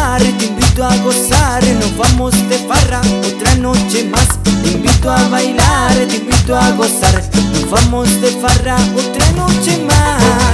bailar, te invito a gozar. Nos vamos de farra otra noche más. Te invito a bailar, te invito a gozar. Nos vamos de farra otra noche más.